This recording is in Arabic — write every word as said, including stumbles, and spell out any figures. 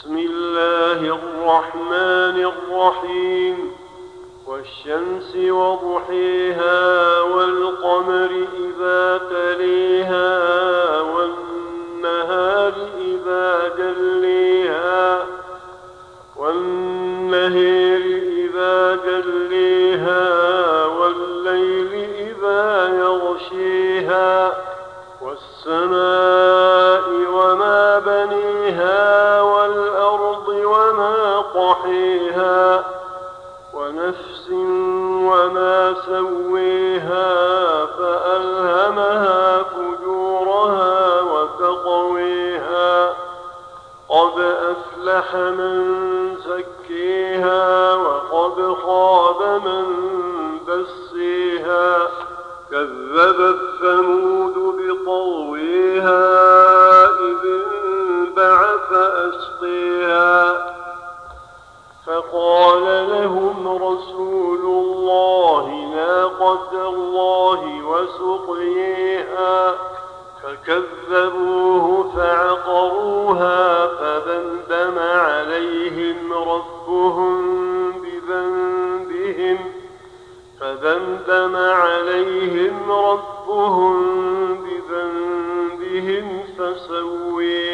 بسم الله الرحمن الرحيم والشمس وضحيها والقمر إذا تليها والنهار إذا جليها والنهر إذا جليها والليل إذا يغشيها والسماء وما بنيها والأرض وما طحيها ونفس وما سويها فألهمها فجورها وتقويها قد أفلح من زكيها وقد خاب من دسيها كذبت ثمود بطغويها إذ انبعث أشقيها فقال لهم رسول الله ناقة الله وسقيها فكذبوه فعقروها فدمدم عليهم ربهم بذنبهم فدمدم عليهم ربهم بذنبهم فسويها